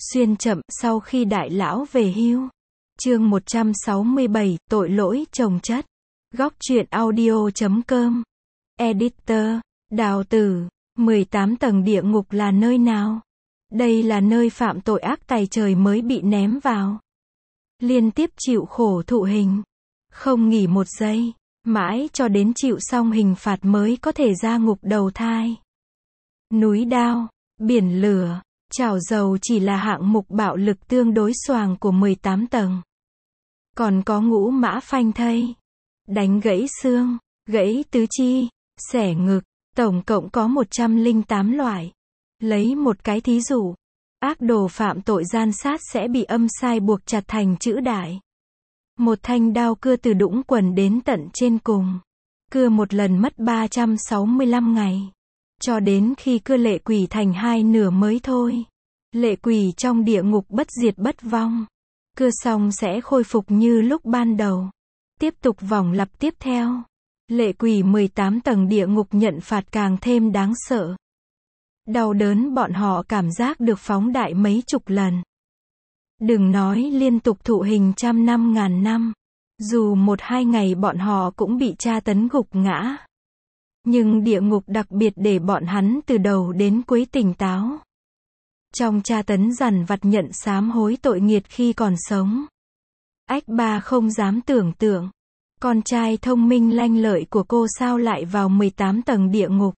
Xuyên chậm sau khi đại lão về hưu. Chương 167, tội lỗi chồng chất. Góc truyện audio.com. Editor, Đào Tử. 18 tầng địa ngục là nơi nào? Đây là nơi phạm tội ác tày trời mới bị ném vào. Liên tiếp chịu khổ thụ hình. Không nghỉ một giây. Mãi cho đến chịu xong hình phạt mới có thể ra ngục đầu thai. Núi đao, biển lửa, chảo dầu chỉ là hạng mục bạo lực tương đối xoàng của 18 tầng. Còn có ngũ mã phanh thây, đánh gãy xương, gãy tứ chi, xẻ ngực, tổng cộng có 108 loại. Lấy một cái thí dụ, ác đồ phạm tội gian sát sẽ bị âm sai buộc chặt thành chữ đại. Một thanh đao cưa từ đũng quần đến tận trên cùng. Cưa một lần mất 365 ngày. Cho đến khi cưa lệ quỷ thành hai nửa mới thôi. Lệ quỷ trong địa ngục bất diệt bất vong. Cưa xong sẽ khôi phục như lúc ban đầu. Tiếp tục vòng lặp tiếp theo. Lệ quỷ 18 tầng địa ngục nhận phạt càng thêm đáng sợ. Đau đớn bọn họ cảm giác được phóng đại mấy chục lần. Đừng nói liên tục thụ hình trăm năm ngàn năm. Dù 1-2 ngày bọn họ cũng bị tra tấn gục ngã. Nhưng địa ngục đặc biệt để bọn hắn từ đầu đến cuối tỉnh táo. Trong tra tấn dằn vặt nhận sám hối tội nghiệt khi còn sống. Ách Ba không dám tưởng tượng. Con trai thông minh lanh lợi của cô sao lại vào 18 tầng địa ngục.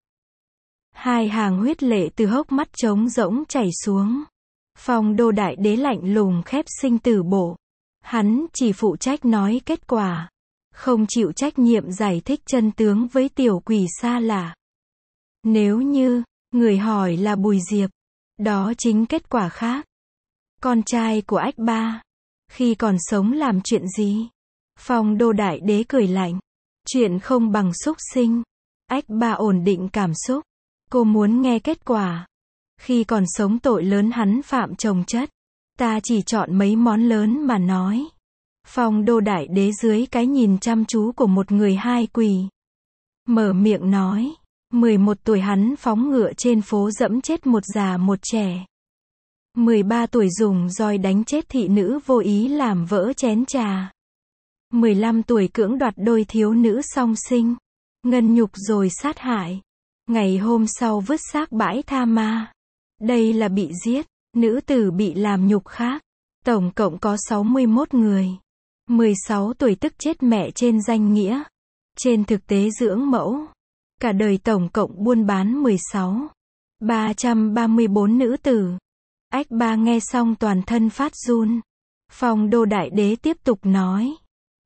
Hai hàng huyết lệ từ hốc mắt trống rỗng chảy xuống. Phong Đô Đại Đế lạnh lùng khép sinh tử bộ. Hắn chỉ phụ trách nói kết quả. Không chịu trách nhiệm giải thích chân tướng với tiểu quỷ xa lạ. Nếu như, người hỏi là Bùi Diệp. Đó chính kết quả khác. Con trai của Ách Ba. Khi còn sống làm chuyện gì? Phong Đô Đại Đế cười lạnh. Chuyện không bằng súc sinh. Ách Ba ổn định cảm xúc. Cô muốn nghe kết quả. Khi còn sống tội lớn hắn phạm chồng chất. Ta chỉ chọn mấy món lớn mà nói. Phong Đô Đại Đế dưới cái nhìn chăm chú của một người hai quỷ. Mở miệng nói. 11 tuổi hắn phóng ngựa trên phố dẫm chết một già một trẻ. 13 tuổi dùng roi đánh chết thị nữ vô ý làm vỡ chén trà. 15 tuổi cưỡng đoạt đôi thiếu nữ song sinh. Ngân nhục rồi sát hại. Ngày hôm sau vứt xác bãi tha ma. Đây là bị giết. Nữ tử bị làm nhục khác. Tổng cộng có 61 người. 16 tuổi tức chết mẹ trên danh nghĩa. Trên thực tế dưỡng mẫu. Cả đời tổng cộng buôn bán 334 nữ tử. Ách Ba nghe xong toàn thân phát run. Phong Đô Đại Đế tiếp tục nói.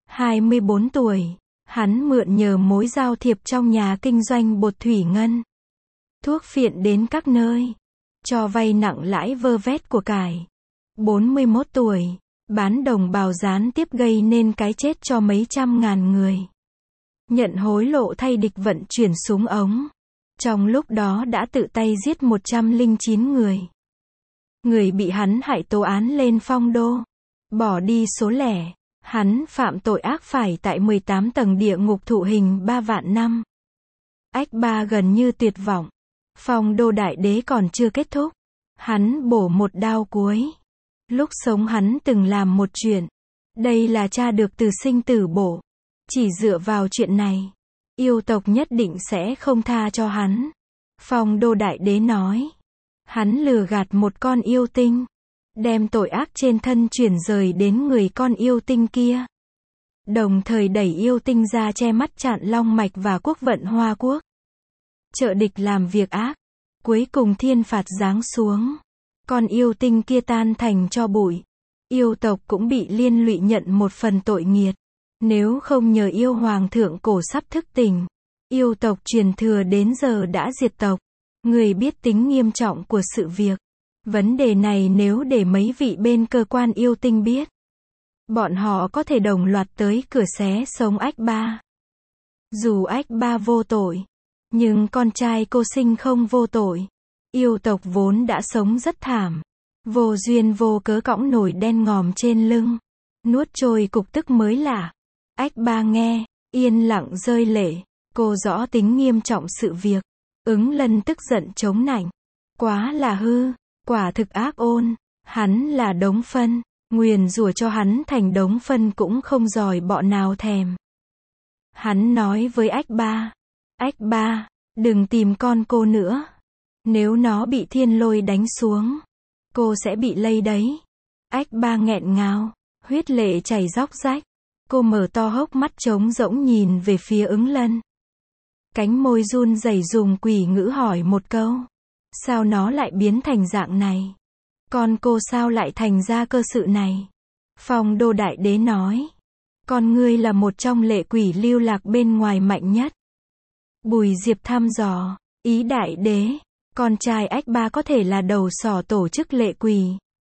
24 tuổi. Hắn mượn nhờ mối giao thiệp trong nhà kinh doanh bột thủy ngân. Thuốc phiện đến các nơi. Cho vay nặng lãi vơ vét của cải. 41 tuổi. Bán đồng bào gián tiếp gây nên cái chết cho mấy trăm ngàn người. Nhận hối lộ thay địch vận chuyển súng ống. Trong lúc đó đã tự tay giết 109 người. Người bị hắn hại tố án lên Phong Đô. Bỏ đi số lẻ. Hắn phạm tội ác phải tại 18 tầng địa ngục thụ hình 3 vạn năm. Ách Ba gần như tuyệt vọng. Phong Đô Đại Đế còn chưa kết thúc. Hắn bổ một đao cuối. Lúc sống hắn từng làm một chuyện. Đây là tra được từ sinh tử bổ. Chỉ dựa vào chuyện này, yêu tộc nhất định sẽ không tha cho hắn. Phong Đô Đại Đế nói. Hắn lừa gạt một con yêu tinh. Đem tội ác trên thân chuyển rời đến người con yêu tinh kia. Đồng thời đẩy yêu tinh ra che mắt chặn long mạch và quốc vận Hoa Quốc. Trợ địch làm việc ác. Cuối cùng thiên phạt giáng xuống. Con yêu tinh kia tan thành tro bụi. Yêu tộc cũng bị liên lụy nhận một phần tội nghiệt. Nếu không nhờ yêu hoàng thượng cổ sắp thức tỉnh. Yêu tộc truyền thừa đến giờ đã diệt tộc. Người biết tính nghiêm trọng của sự việc. Vấn đề này nếu để mấy vị bên cơ quan yêu tinh biết. Bọn họ có thể đồng loạt tới cửa xé sống Ách Ba. Dù Ách Ba vô tội. Nhưng con trai cô sinh không vô tội. Yêu tộc vốn đã sống rất thảm. Vô duyên vô cớ cõng nổi đen ngòm trên lưng. Nuốt trôi cục tức mới lạ. Ách Ba nghe, yên lặng rơi lệ. Cô rõ tính nghiêm trọng sự việc. Ứng Lân tức giận chống nạnh. Quá là hư, quả thực ác ôn. Hắn là đống phân, nguyền rủa cho hắn thành đống phân cũng không giỏi bọ nào thèm. Hắn nói với ách ba, đừng tìm con cô nữa. Nếu nó bị thiên lôi đánh xuống, cô sẽ bị lây đấy. Ách ba nghẹn ngào, huyết lệ chảy róc rách. Cô mở to hốc mắt trống rỗng nhìn về phía Ứng Lân. Cánh môi run rẩy dùng quỷ ngữ hỏi một câu. Sao nó lại biến thành dạng này? Con cô sao lại thành ra cơ sự này? Phong Đô Đại Đế nói. Con ngươi là một trong lệ quỷ lưu lạc bên ngoài mạnh nhất. Bùi Diệp thăm dò. Ý Đại Đế, con trai ách ba có thể là đầu sỏ tổ chức lệ quỷ.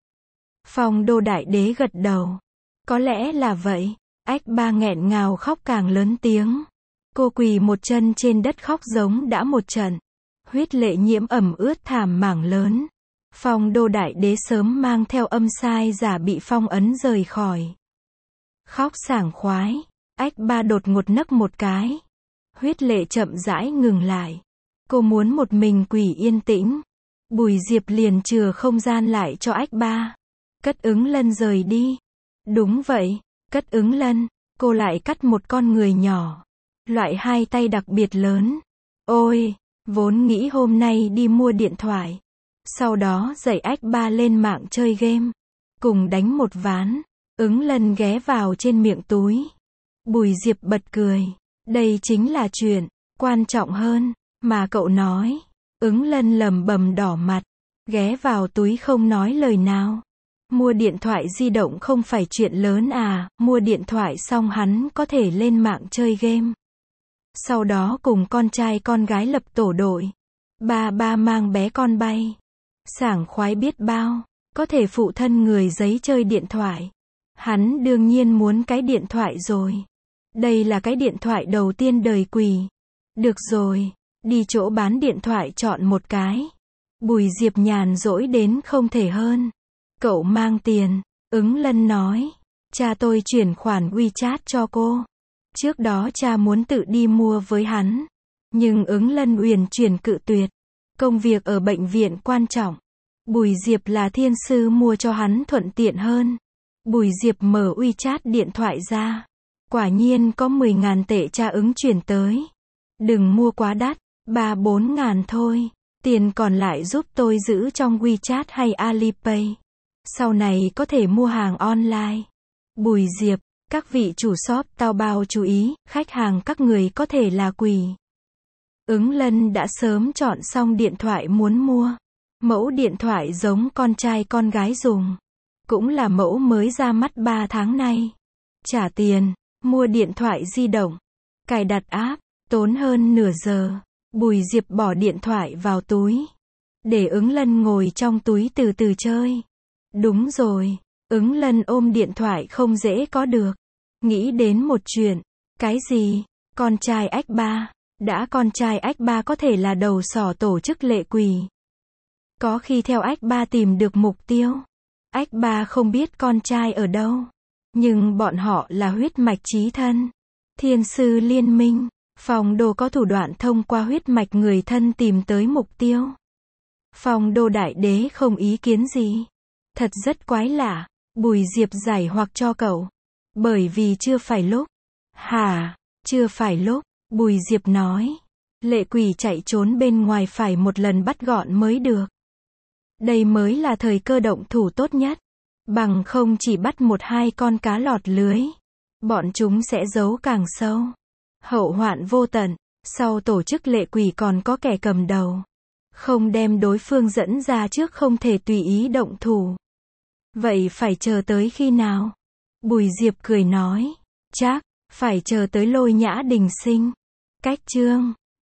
Phong Đô Đại Đế gật đầu. Có lẽ là vậy. Ách ba nghẹn ngào khóc càng lớn tiếng. Cô quỳ một chân trên đất khóc giống đã một trận. Huyết lệ nhiễm ẩm ướt thảm mảng lớn. Phong Đô Đại Đế sớm mang theo âm sai giả bị phong ấn rời khỏi. Khóc sảng khoái. Ách ba đột ngột nấc một cái. Huyết lệ chậm rãi ngừng lại. Cô muốn một mình quỳ yên tĩnh. Bùi Diệp liền chừa không gian lại cho ách ba. Cất Ứng Lân rời đi. Đúng vậy, Cất Ứng Lân. Cô lại cắt một con người nhỏ. Loại hai tay đặc biệt lớn. Ôi, vốn nghĩ hôm nay đi mua điện thoại. Sau đó dạy ách ba lên mạng chơi game. Cùng đánh một ván. Ứng Lân ghé vào trên miệng túi. Bùi Diệp bật cười. Đây chính là chuyện quan trọng hơn mà cậu nói. Ứng Lân lẩm bẩm đỏ mặt. Ghé vào túi không nói lời nào. Mua điện thoại di động không phải chuyện lớn à. Mua điện thoại xong hắn có thể lên mạng chơi game. Sau đó cùng con trai con gái lập tổ đội. Ba mang bé con bay. Sảng khoái biết bao. Có thể phụ thân người giấy chơi điện thoại. Hắn đương nhiên muốn cái điện thoại rồi. Đây là cái điện thoại đầu tiên đời quỷ. Được rồi, đi chỗ bán điện thoại chọn một cái. Bùi Diệp nhàn rỗi đến không thể hơn. Cậu mang tiền, Ứng Lân nói. Cha tôi chuyển khoản WeChat cho cô. Trước đó cha muốn tự đi mua với hắn. Nhưng Ứng Lân uyển chuyển cự tuyệt. Công việc ở bệnh viện quan trọng. Bùi Diệp là thiên sư mua cho hắn thuận tiện hơn. Bùi Diệp mở WeChat điện thoại ra. Quả nhiên có 10.000 tệ cha Ứng chuyển tới. Đừng mua quá đắt, 3-4 ngàn thôi. Tiền còn lại giúp tôi giữ trong WeChat hay Alipay. Sau này có thể mua hàng online. Bùi Diệp, các vị chủ shop Taobao chú ý, khách hàng các người có thể là quỷ. Ứng Lân đã sớm chọn xong điện thoại muốn mua. Mẫu điện thoại giống con trai con gái dùng. Cũng là mẫu mới ra mắt 3 tháng nay. Trả tiền, mua điện thoại di động. Cài đặt app, tốn hơn nửa giờ. Bùi Diệp bỏ điện thoại vào túi. Để Ứng Lân ngồi trong túi từ từ chơi. Đúng rồi, Ứng Lân ôm điện thoại không dễ có được. Nghĩ đến một chuyện. Cái gì? Con trai ách ba. Đã con trai ách ba có thể là đầu sỏ tổ chức lệ quỷ. Có khi theo ách ba tìm được mục tiêu. Ách ba không biết con trai ở đâu. Nhưng bọn họ là huyết mạch chí thân. Thiên sư liên minh. Phong Đô có thủ đoạn thông qua huyết mạch người thân tìm tới mục tiêu. Phong Đô Đại Đế không ý kiến gì. Thật rất quái lạ. Bùi Diệp giải hoặc cho cậu. Bởi vì chưa phải lúc. Hả? Chưa phải lúc. Bùi Diệp nói. Lệ quỷ chạy trốn bên ngoài phải một lần bắt gọn mới được. Đây mới là thời cơ động thủ tốt nhất. Bằng không chỉ bắt 1-2 con cá lọt lưới. Bọn chúng sẽ giấu càng sâu. Hậu hoạn vô tận. Sau tổ chức lệ quỷ còn có kẻ cầm đầu. Không đem đối phương dẫn ra trước không thể tùy ý động thủ. Vậy phải chờ tới khi nào? Bùi Diệp cười nói. Chắc, phải chờ tới Lôi Nhã Đình sinh. Cách chương